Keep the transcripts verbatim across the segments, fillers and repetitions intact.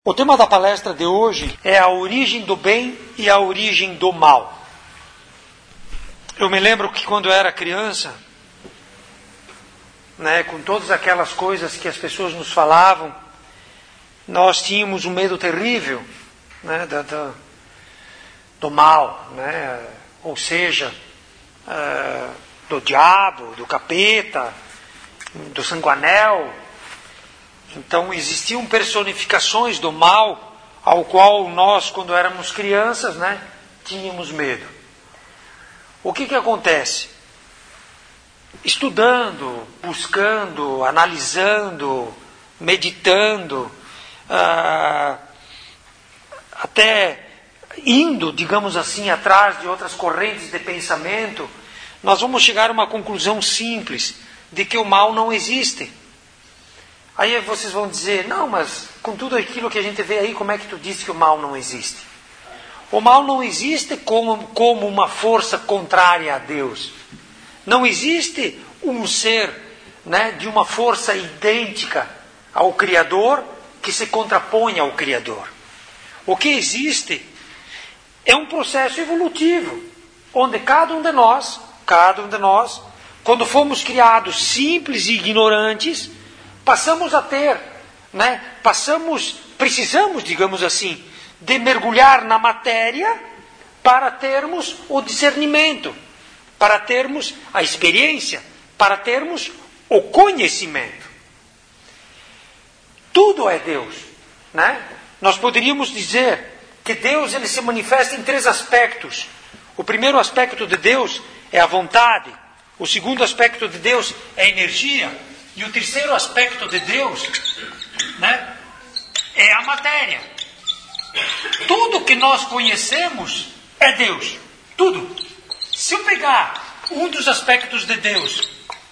O tema da palestra de hoje é a origem do bem e a origem do mal. Eu me lembro que quando eu era criança, né, com todas aquelas coisas que as pessoas nos falavam, nós tínhamos um medo terrível, né, do, do, do mal, né, ou seja, uh, do diabo, do capeta, do sanguanel. Então existiam personificações do mal ao qual nós, quando éramos crianças, né, tínhamos medo. O que que acontece? Estudando, buscando, analisando, meditando, ah, até indo, digamos assim, atrás de outras correntes de pensamento, nós vamos chegar a uma conclusão simples, de que o mal não existe. Aí vocês vão dizer, não, mas com tudo aquilo que a gente vê aí, como é que tu disse que o mal não existe? O mal não existe como, como uma força contrária a Deus. Não existe um ser, né, de uma força idêntica ao Criador que se contrapõe ao Criador. O que existe é um processo evolutivo, onde cada um de nós, cada um de nós, quando fomos criados simples e ignorantes, passamos a ter, né, passamos, precisamos, digamos assim, de mergulhar na matéria para termos o discernimento, para termos a experiência, para termos o conhecimento. Tudo é Deus, né? Nós poderíamos dizer que Deus ele se manifesta em três aspectos. O primeiro aspecto de Deus é a vontade, o segundo aspecto de Deus é a energia, e o terceiro aspecto de Deus, né, é a matéria. Tudo que nós conhecemos é Deus. Tudo. Se eu pegar um dos aspectos de Deus,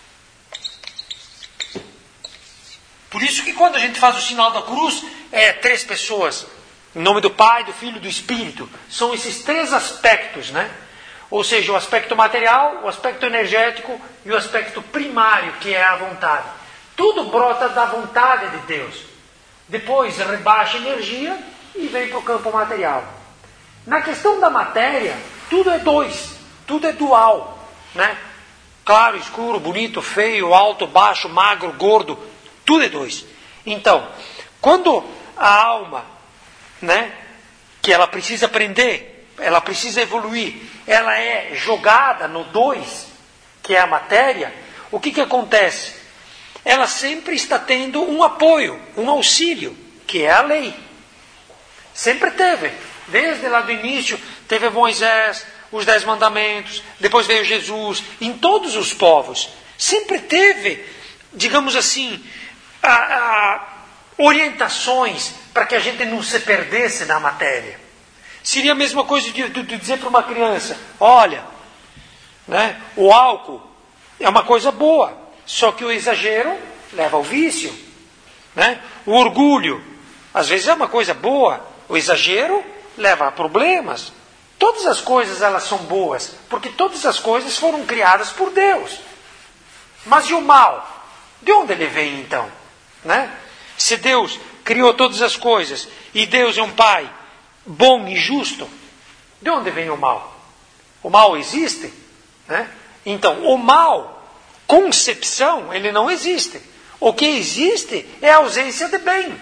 por isso que quando a gente faz o sinal da cruz, é três pessoas, em nome do Pai, do Filho e do Espírito. São esses três aspectos, né? Ou seja, o aspecto material, o aspecto energético e o aspecto primário, que é a vontade. Tudo brota da vontade de Deus. Depois rebaixa energia e vem para o campo material. Na questão da matéria, tudo é dois, tudo é dual, né? Claro, escuro, bonito, feio, alto, baixo, magro, gordo, tudo é dois. Então, quando a alma, né, que ela precisa aprender, ela precisa evoluir, ela é jogada no dois, que é a matéria, o que que acontece? Ela sempre está tendo um apoio, um auxílio, que é a lei. Sempre teve. Desde lá do início, teve Moisés, os Dez Mandamentos, depois veio Jesus, em todos os povos. Sempre teve, digamos assim, a, a, orientações para que a gente não se perdesse na matéria. Seria a mesma coisa de, de, de dizer para uma criança, olha, né, o álcool é uma coisa boa, só que o exagero leva ao vício, né? O orgulho, às vezes é uma coisa boa, o exagero leva a problemas. Todas as coisas elas são boas, porque todas as coisas foram criadas por Deus. Mas e o mal? De onde ele vem então? Né? Se Deus criou todas as coisas e Deus é um Pai bom e justo, de onde vem o mal? O mal existe, né? Então, o mal, concepção, ele não existe. O que existe é a ausência de bem.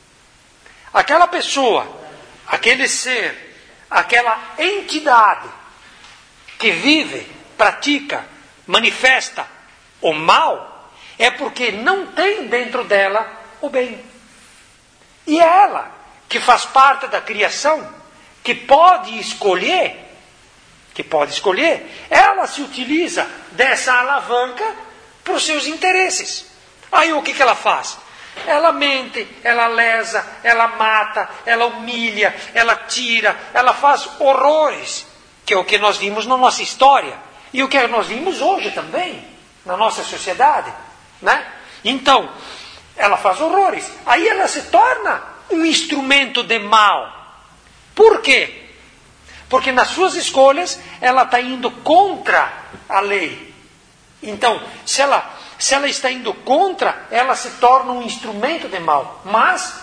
Aquela pessoa, aquele ser, aquela entidade que vive, pratica, manifesta o mal, é porque não tem dentro dela o bem. E é ela que faz parte da criação, que pode escolher, que pode escolher, ela se utiliza dessa alavanca para os seus interesses. Aí o que, que ela faz? Ela mente, ela lesa, ela mata, ela humilha, ela tira, ela faz horrores, que é o que nós vimos na nossa história, e o que nós vimos hoje também, na nossa sociedade, né? Então, ela faz horrores, aí ela se torna um instrumento de mal. Por quê? Porque nas suas escolhas ela está indo contra a lei. Então, se ela, se ela está indo contra, ela se torna um instrumento de mal. Mas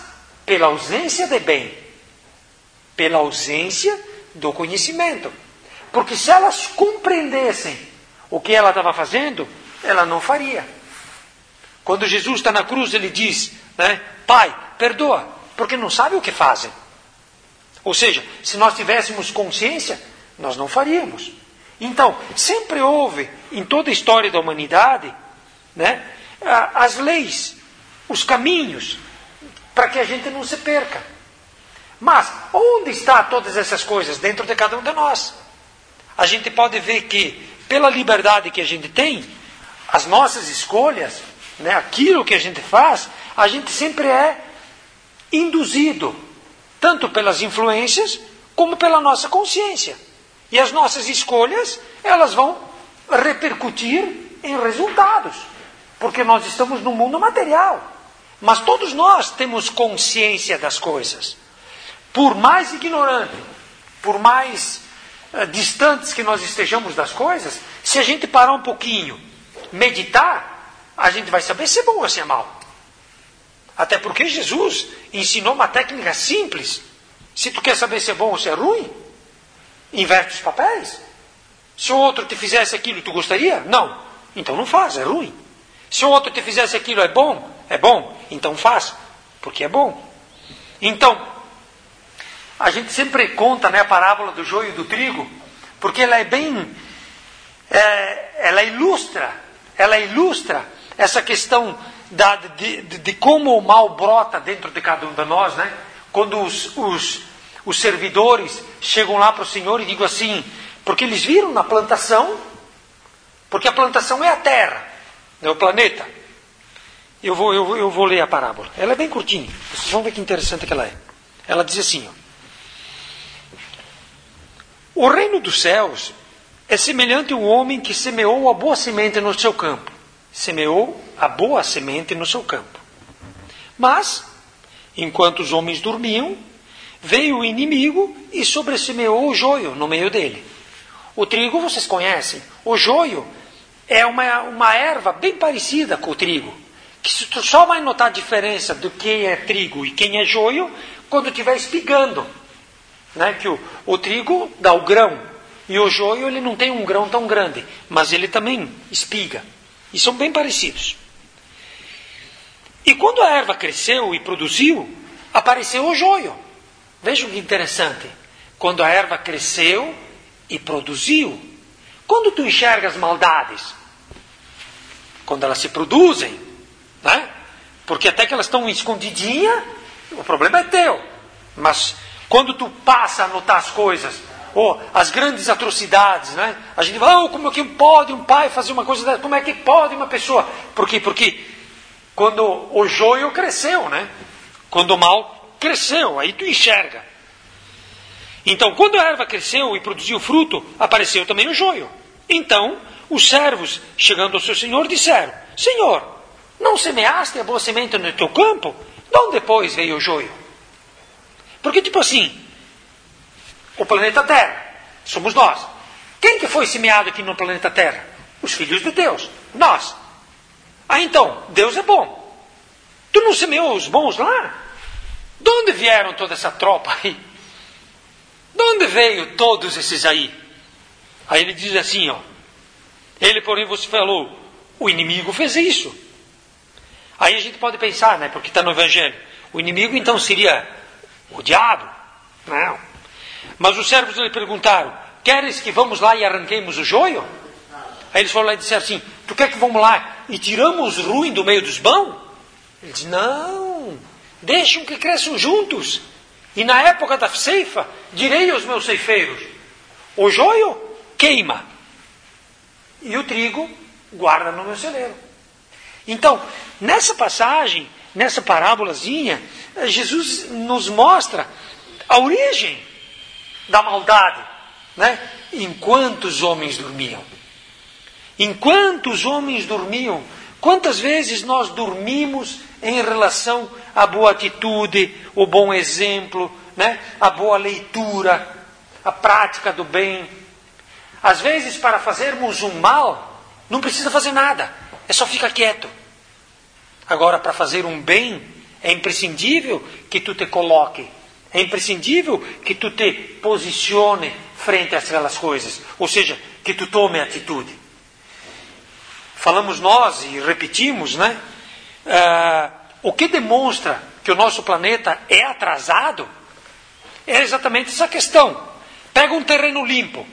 pela ausência de bem, pela ausência do conhecimento. Porque se elas compreendessem o que ela estava fazendo, ela não faria. Quando Jesus está na cruz, ele diz, né, Pai, perdoa, porque não sabe o que fazem. Ou seja, se nós tivéssemos consciência, nós não faríamos. Então, sempre houve, em toda a história da humanidade, né, as leis, os caminhos, para que a gente não se perca. Mas, onde estão todas essas coisas? Dentro de cada um de nós. A gente pode ver que, pela liberdade que a gente tem, as nossas escolhas, né, aquilo que a gente faz, a gente sempre é induzido, tanto pelas influências, como pela nossa consciência. E as nossas escolhas, elas vão repercutir em resultados. Porque nós estamos no mundo material. Mas todos nós temos consciência das coisas. Por mais ignorante, por mais uh, distantes que nós estejamos das coisas, se a gente parar um pouquinho, meditar, a gente vai saber se é bom ou se é mal. Até porque Jesus ensinou uma técnica simples. Se tu quer saber se é bom ou se é ruim, inverte os papéis. Se o outro te fizesse aquilo, tu gostaria? Não. Então não faz, é ruim. Se o outro te fizesse aquilo, é bom? É bom. Então faz, porque é bom. Então, a gente sempre conta, né, a parábola do joio e do trigo, porque ela é bem... É, ela ilustra, ela ilustra essa questão da, de, de, de como o mal brota dentro de cada um de nós, né? Quando os, os, os servidores chegam lá para o Senhor e digam assim, porque eles viram na plantação, porque a plantação é a terra, é o planeta. Eu vou, eu, eu vou ler a parábola. Ela é bem curtinha, vocês vão ver que interessante que ela é. Ela diz assim, ó, o reino dos céus é semelhante ao homem que semeou a boa semente no seu campo. Semeou a boa semente no seu campo. Mas, enquanto os homens dormiam, veio o inimigo e sobressemeou o joio no meio dele. O trigo vocês conhecem. O joio é uma, uma erva bem parecida com o trigo. Que tu só vai notar a diferença do que é trigo e quem é joio quando estiver espigando. Né? Que o, o trigo dá o grão. E o joio ele não tem um grão tão grande. Mas ele também espiga. E são bem parecidos. E quando a erva cresceu e produziu, apareceu o joio. Vejam que interessante. Quando a erva cresceu e produziu. Quando tu enxerga as maldades? Quando elas se produzem. Né? Porque até que elas estão escondidinhas, o problema é teu. Mas quando tu passa a notar as coisas, ou as grandes atrocidades, né? A gente fala, oh, como é que pode um pai fazer uma coisa dessa? Como é que pode uma pessoa? Por quê? Porque quando o joio cresceu, né? Quando o mal cresceu, aí tu enxerga. Então, quando a erva cresceu e produziu fruto, apareceu também o joio. Então, os servos, chegando ao seu senhor, disseram, Senhor, não semeaste a boa semente no teu campo? De onde depois veio o joio? Porque, tipo assim, o planeta Terra, somos nós. Quem que foi semeado aqui no planeta Terra? Os filhos de Deus, nós. Ah, então, Deus é bom. Tu não semeou os bons lá? De onde vieram toda essa tropa aí? De onde veio todos esses aí? Aí ele diz assim, ó. Ele, porém, você falou, o inimigo fez isso. Aí a gente pode pensar, né? Porque está no Evangelho. O inimigo, então, seria o diabo? Não. Mas os servos lhe perguntaram, queres que vamos lá e arranquemos o joio? Aí eles foram lá e disseram assim, tu quer que vamos lá e tiramos os ruins do meio dos bons? Ele disse, não, deixam que cresçam juntos. E na época da ceifa, direi aos meus ceifeiros, o joio queima e o trigo guarda no meu celeiro. Então, nessa passagem, nessa parábolazinha, Jesus nos mostra a origem da maldade, né? Enquanto os homens dormiam. Enquanto os homens dormiam, quantas vezes nós dormimos em relação à boa atitude, o bom exemplo, né? A boa leitura, a prática do bem. Às vezes, para fazermos um mal, não precisa fazer nada, é só ficar quieto. Agora, para fazer um bem, É imprescindível que tu te coloque. É imprescindível que tu te posicione frente àquelas coisas. Ou seja, que tu tome atitude. Falamos nós e repetimos, né? Uh, o que demonstra que o nosso planeta é atrasado é exatamente essa questão. Pega um terreno limpo.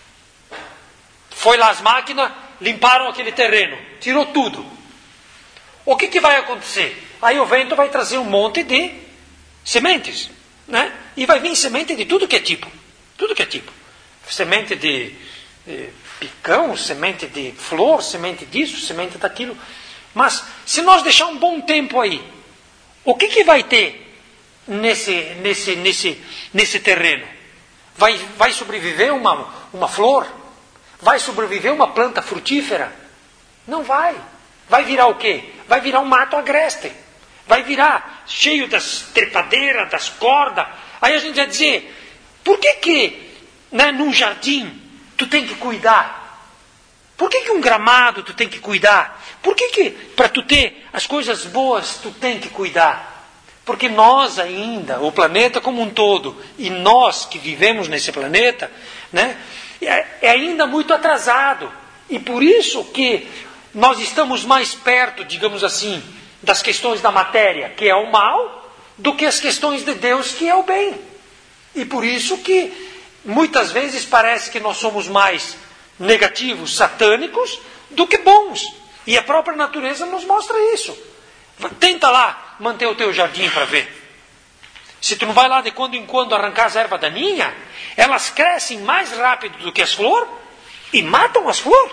Foi lá as máquinas, limparam aquele terreno. Tirou tudo. O que, que vai acontecer? Aí o vento vai trazer um monte de sementes. Né? E vai vir semente de tudo que é tipo. Tudo que é tipo. Semente de, de picão, semente de flor, semente disso, semente daquilo. Mas se nós deixar um bom tempo aí, o que, que vai ter nesse, nesse, nesse, nesse terreno? Vai, vai sobreviver uma, uma flor? Vai sobreviver uma planta frutífera? Não vai. Vai virar o quê? Vai virar um mato agreste. Vai virar cheio das trepadeiras, das cordas. Aí a gente vai dizer, por que que, né, num jardim tu tem que cuidar? Por que que um gramado tu tem que cuidar? Por que que para tu ter as coisas boas tu tem que cuidar? Porque nós ainda, o planeta como um todo, e nós que vivemos nesse planeta, né, é, é ainda muito atrasado. E por isso que nós estamos mais perto, digamos assim, das questões da matéria, que é o mal, do que as questões de Deus, que é o bem. E por isso que muitas vezes parece que nós somos mais negativos, satânicos, do que bons. E a própria natureza nos mostra isso. Tenta lá manter o teu jardim para ver. Se tu não vai lá de quando em quando arrancar as ervas daninhas, elas crescem mais rápido do que as flores e matam as flores.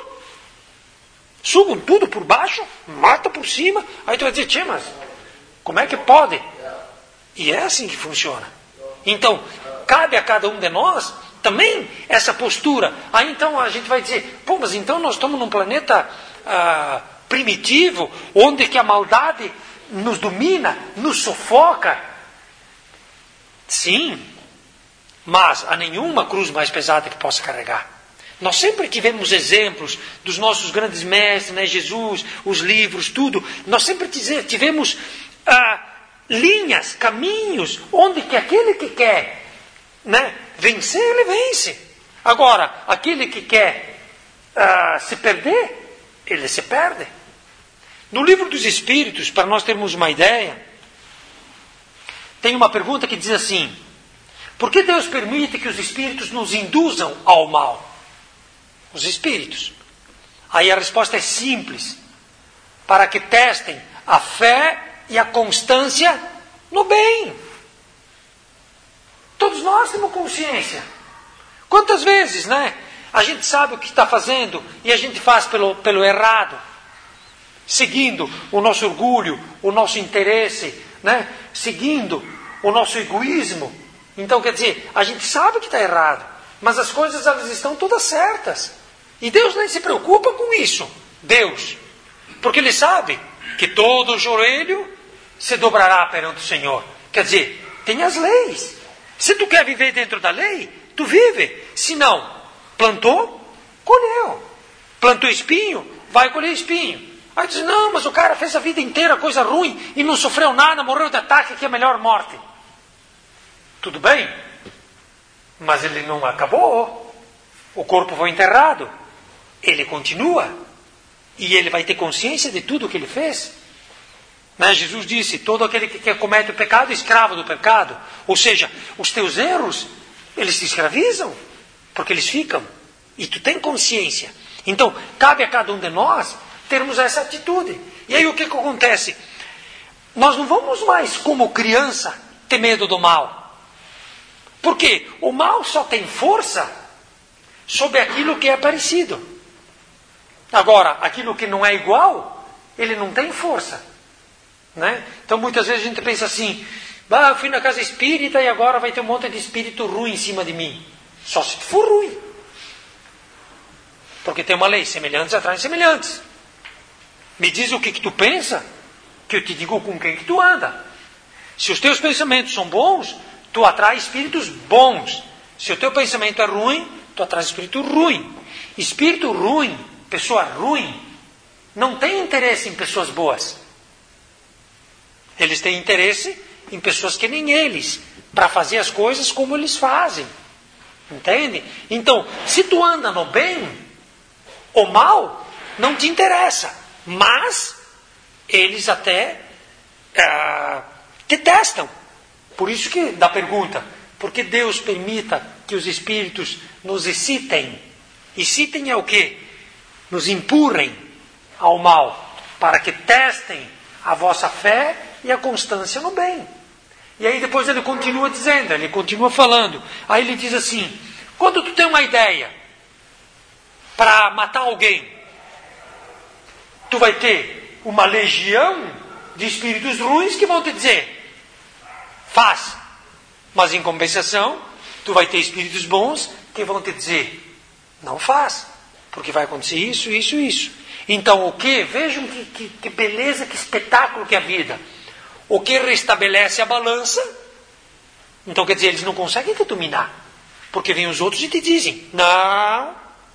Sugam tudo por baixo, matam por cima. Aí tu vai dizer, tchê, mas como é que pode? E é assim que funciona. Então, cabe a cada um de nós também essa postura. Aí então a gente vai dizer, pô, mas então nós estamos num planeta ah, primitivo, onde que a maldade nos domina, nos sufoca. Sim, mas há nenhuma cruz mais pesada que possa carregar. Nós sempre tivemos exemplos dos nossos grandes mestres, né, Jesus, os livros, tudo. Nós sempre tivemos ah, linhas, caminhos, onde que aquele que quer, né, vencer, ele vence. Agora, aquele que quer ah, se perder, ele se perde. No livro dos Espíritos, para nós termos uma ideia, tem uma pergunta que diz assim: por que Deus permite que os Espíritos nos induzam ao mal? Os Espíritos. Aí a resposta é simples: para que testem a fé e a constância no bem. Todos nós temos consciência. Quantas vezes, né? A gente sabe o que está fazendo e a gente faz pelo, pelo errado, seguindo o nosso orgulho, o nosso interesse, né? Seguindo o nosso egoísmo. Então, quer dizer, a gente sabe que está errado, mas as coisas elas estão todas certas. E Deus nem se preocupa com isso. Deus. Porque Ele sabe que todo joelho se dobrará perante o Senhor. Quer dizer, tem as leis. Se tu quer viver dentro da lei, tu vive. Se não, plantou, colheu. Plantou espinho, vai colher espinho. Aí diz, não, mas o cara fez a vida inteira coisa ruim e não sofreu nada, morreu de ataque, que é a melhor morte. Tudo bem, mas ele não acabou. O corpo foi enterrado. Ele continua. E ele vai ter consciência de tudo o que ele fez. Né? Jesus disse, todo aquele que comete o pecado é escravo do pecado. Ou seja, os teus erros, eles te escravizam. Porque eles ficam. E tu tem consciência. Então, cabe a cada um de nós termos essa atitude. E aí o que, que acontece? Nós não vamos mais, como criança, ter medo do mal. Porque o mal só tem força sobre aquilo que é parecido. Agora, aquilo que não é igual, ele não tem força. Né? Então muitas vezes a gente pensa assim, ah, eu fui na casa espírita e agora vai ter um monte de espírito ruim em cima de mim. Só se for ruim. Porque tem uma lei, semelhantes atraem semelhantes. Me diz o que, que tu pensa, que eu te digo com quem que tu anda. Se os teus pensamentos são bons, tu atrai espíritos bons. Se o teu pensamento é ruim, tu atrai espírito ruim. Espírito ruim, pessoa ruim, não tem interesse em pessoas boas. Eles têm interesse em pessoas que nem eles, para fazer as coisas como eles fazem. Entende? Então, se tu anda no bem, o mal não te interessa. Mas, eles até ah, te testam. Por isso que, da pergunta, por que Deus permita que os espíritos nos excitem? Excitem é o quê? Nos empurrem ao mal, para que testem a vossa fé e a constância no bem. E aí depois ele continua dizendo, ele continua falando. Aí ele diz assim, quando tu tem uma ideia para matar alguém, tu vai ter uma legião de espíritos ruins que vão te dizer, faz. Mas em compensação, tu vai ter espíritos bons que vão te dizer, não faz. Porque vai acontecer isso, isso e isso. Então o que? Vejam que, que, que beleza, que espetáculo que é a vida. O que restabelece a balança. Então quer dizer, eles não conseguem te dominar. Porque vêm os outros e te dizem, não,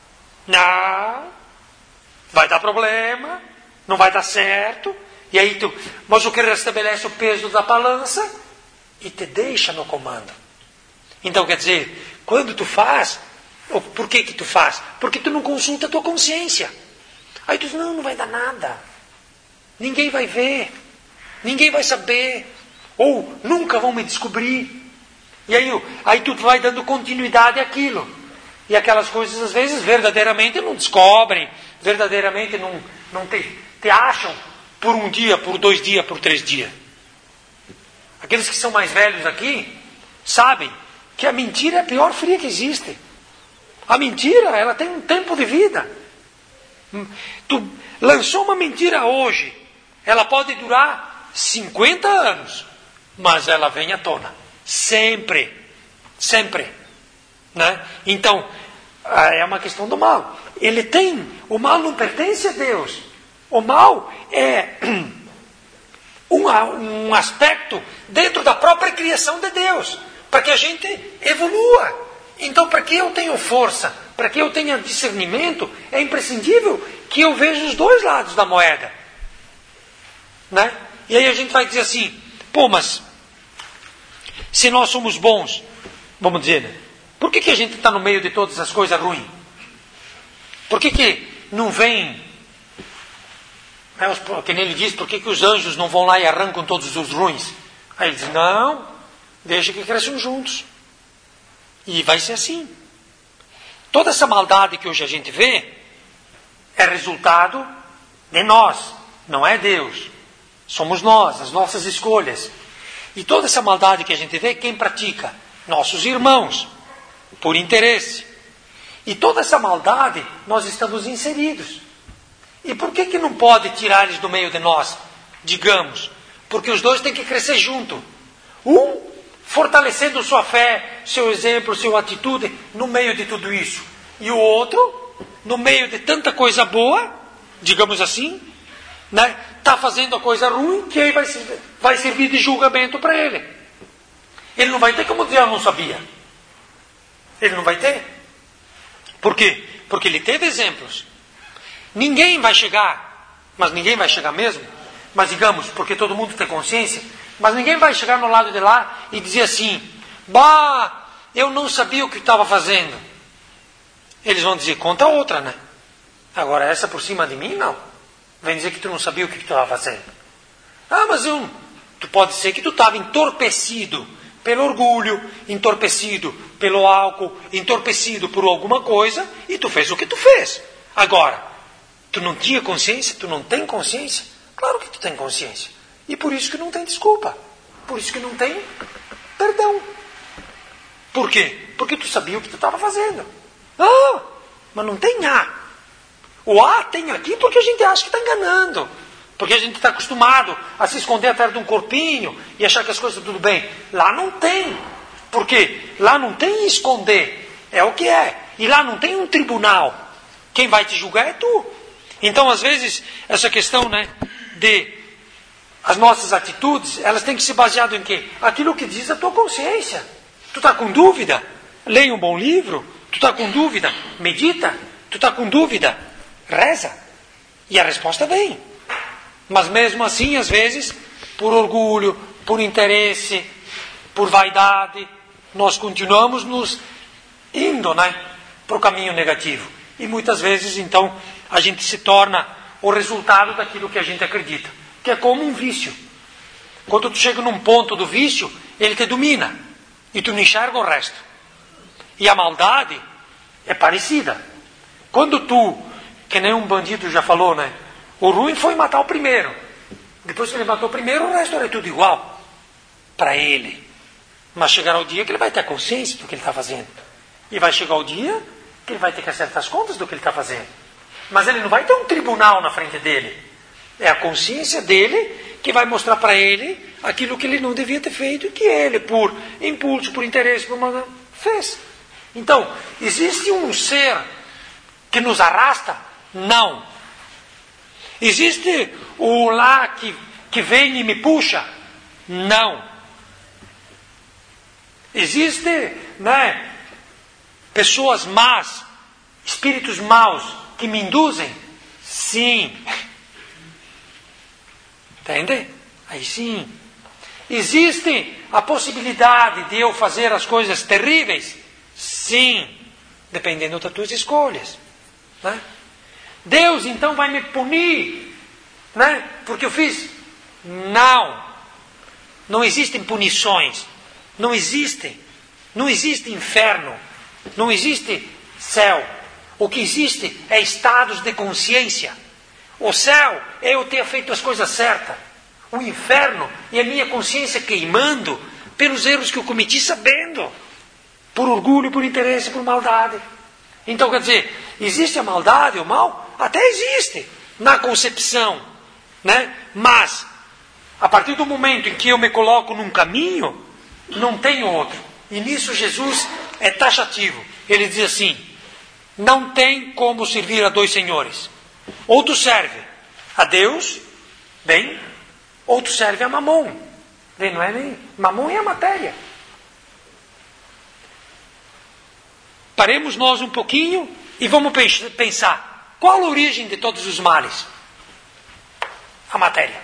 não, vai dar problema, não vai dar certo. E aí tu, mas o que restabelece o peso da balança e te deixa no comando. Então quer dizer, quando tu faz, por que que tu faz? Porque tu não consulta a tua consciência. Aí tu diz, não, não vai dar nada. Ninguém vai ver. Ninguém vai saber. Ou nunca vão me descobrir. E aí, aí tu vai dando continuidade àquilo. E aquelas coisas, às vezes, verdadeiramente não descobrem. Verdadeiramente não, não te, te acham por um dia, por dois dias, por três dias. Aqueles que são mais velhos aqui, sabem que a mentira é a pior fria que existe. A mentira, ela tem um tempo de vida. Tu lançou uma mentira hoje, ela pode durar cinquenta anos, mas ela vem à tona. Sempre. Sempre. Né? Então, é uma questão do mal. Ele tem, o mal não pertence a Deus. O mal é um, um aspecto dentro da própria criação de Deus, para que a gente evolua. Então, para que eu tenha força, para que eu tenha discernimento, é imprescindível que eu veja os dois lados da moeda. Né? E aí a gente vai dizer assim, pô, mas se nós somos bons, vamos dizer, né? Por que que a gente está no meio de todas as coisas ruins? Por que que não vem, né, que nem ele diz, por que que os anjos não vão lá e arrancam todos os ruins? Aí ele diz, não, deixa que cresçam juntos. E vai ser assim. Toda essa maldade que hoje a gente vê é resultado de nós, não é Deus. Somos nós, as nossas escolhas. E toda essa maldade que a gente vê, quem pratica? Nossos irmãos, por interesse. E toda essa maldade, nós estamos inseridos. E por que que não pode tirar eles do meio de nós? Digamos, porque os dois têm que crescer junto. Um fortalecendo sua fé, seu exemplo, sua atitude no meio de tudo isso. E o outro, no meio de tanta coisa boa, digamos assim, né, está fazendo a coisa ruim, que aí vai, vai servir de julgamento para ele. Ele não vai ter como dizer, eu não sabia. Ele não vai ter. Por quê? Porque ele teve exemplos. Ninguém vai chegar, mas ninguém vai chegar mesmo, mas digamos, porque todo mundo tem consciência, mas ninguém vai chegar no lado de lá e dizer assim, bah, eu não sabia o que estava fazendo. Eles vão dizer, conta outra, né? Agora essa por cima de mim, não. Vem dizer que tu não sabia o que tu estava fazendo. Ah, mas eu... Tu pode ser que tu estava entorpecido pelo orgulho, entorpecido pelo álcool, entorpecido por alguma coisa, e tu fez o que tu fez. Agora, tu não tinha consciência? Tu não tem consciência? Claro que tu tem consciência. E por isso que não tem desculpa. Por isso que não tem perdão. Por quê? Porque tu sabia o que tu estava fazendo. Ah, mas não tem A. O A tem aqui porque a gente acha que está enganando. Porque a gente está acostumado a se esconder atrás de um corpinho e achar que as coisas estão tudo bem. Lá não tem. Por quê? Lá não tem esconder. É o que é. E lá não tem um tribunal. Quem vai te julgar é tu. Então, às vezes, essa questão, né, de as nossas atitudes, elas têm que se basear em quê? Aquilo que diz a tua consciência. Tu está com dúvida? Leia um bom livro. Tu está com dúvida? Medita. Tu está com dúvida? Reza. E a resposta vem. Mas mesmo assim, às vezes, por orgulho, por interesse, por vaidade, nós continuamos nos indo, né, para o caminho negativo. E muitas vezes, então, a gente se torna o resultado daquilo que a gente acredita, que é como um vício. Quando tu chega num ponto do vício, ele te domina e tu não enxerga o resto. E a maldade é parecida. Quando tu, que nem um bandido já falou, né, o ruim foi matar o primeiro. Depois que ele matou o primeiro, o resto era tudo igual para ele. Mas chegará o dia que ele vai ter consciência do que ele está fazendo. E vai chegar o dia que ele vai ter que acertar as contas do que ele está fazendo. Mas ele não vai ter um tribunal na frente dele. É a consciência dele que vai mostrar para ele aquilo que ele não devia ter feito e que ele, por impulso, por interesse, por uma... fez. Então, existe um ser que nos arrasta? Não. Existe o lá que, que vem e me puxa? Não. Existe, né, pessoas más, espíritos maus que me induzem? Sim. Entende? Aí sim. Existe a possibilidade de eu fazer as coisas terríveis? Sim. Dependendo das tuas escolhas. Né? Deus então vai me punir, né, porque eu fiz? Não. Não existem punições. Não existe. Não existe inferno. Não existe céu. O que existe é estados de consciência. O céu é eu ter feito as coisas certas. O inferno é a minha consciência queimando pelos erros que eu cometi sabendo. Por orgulho, por interesse, por maldade. Então, quer dizer, existe a maldade, o mal? Até existe na concepção, né? Mas, a partir do momento em que eu me coloco num caminho, não tem outro. E nisso Jesus é taxativo. Ele diz assim, não tem como servir a dois senhores. Ou tu serve a Deus, bem, ou tu serve a Mamon. Bem, não é nem... Mamon é a matéria. Paremos nós um pouquinho e vamos pensar, qual a origem de todos os males? A matéria.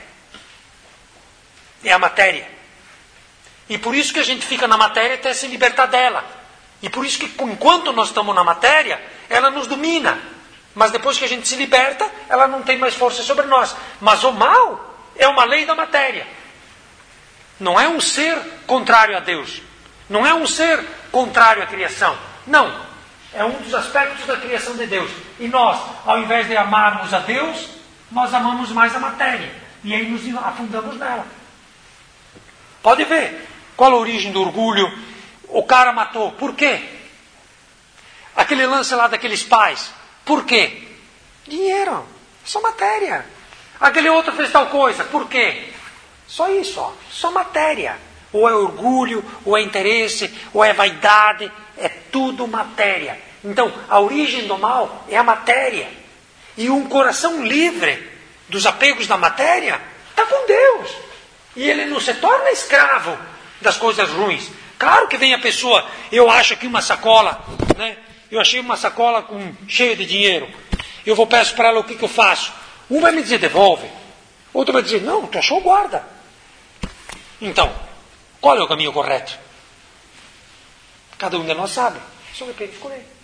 É a matéria. E por isso que a gente fica na matéria até se libertar dela. E por isso que enquanto nós estamos na matéria, ela nos domina. Mas depois que a gente se liberta, ela não tem mais força sobre nós. Mas o mal é uma lei da matéria. Não é um ser contrário a Deus. Não é um ser contrário à criação. Não. É um dos aspectos da criação de Deus. E nós, ao invés de amarmos a Deus, nós amamos mais a matéria. E aí nos afundamos nela. Pode ver. Qual a origem do orgulho? O cara matou. Por quê? Aquele lance lá daqueles pais. Por quê? Dinheiro. Só matéria. Aquele outro fez tal coisa. Por quê? Só isso. Ó. Só matéria. Ou é orgulho, ou é interesse, ou é vaidade. É tudo matéria. Então, a origem do mal é a matéria. E um coração livre dos apegos da matéria está com Deus. E ele não se torna escravo das coisas ruins. Claro que vem a pessoa, eu acho aqui uma sacola, né? Eu achei uma sacola com, cheia de dinheiro. Eu vou peço para ela o que, que eu faço. Um vai me dizer, devolve. Outro vai dizer, não, tu achou, guarda. Então, qual é o caminho correto? Cada um de nós sabe. Só depende de escolher.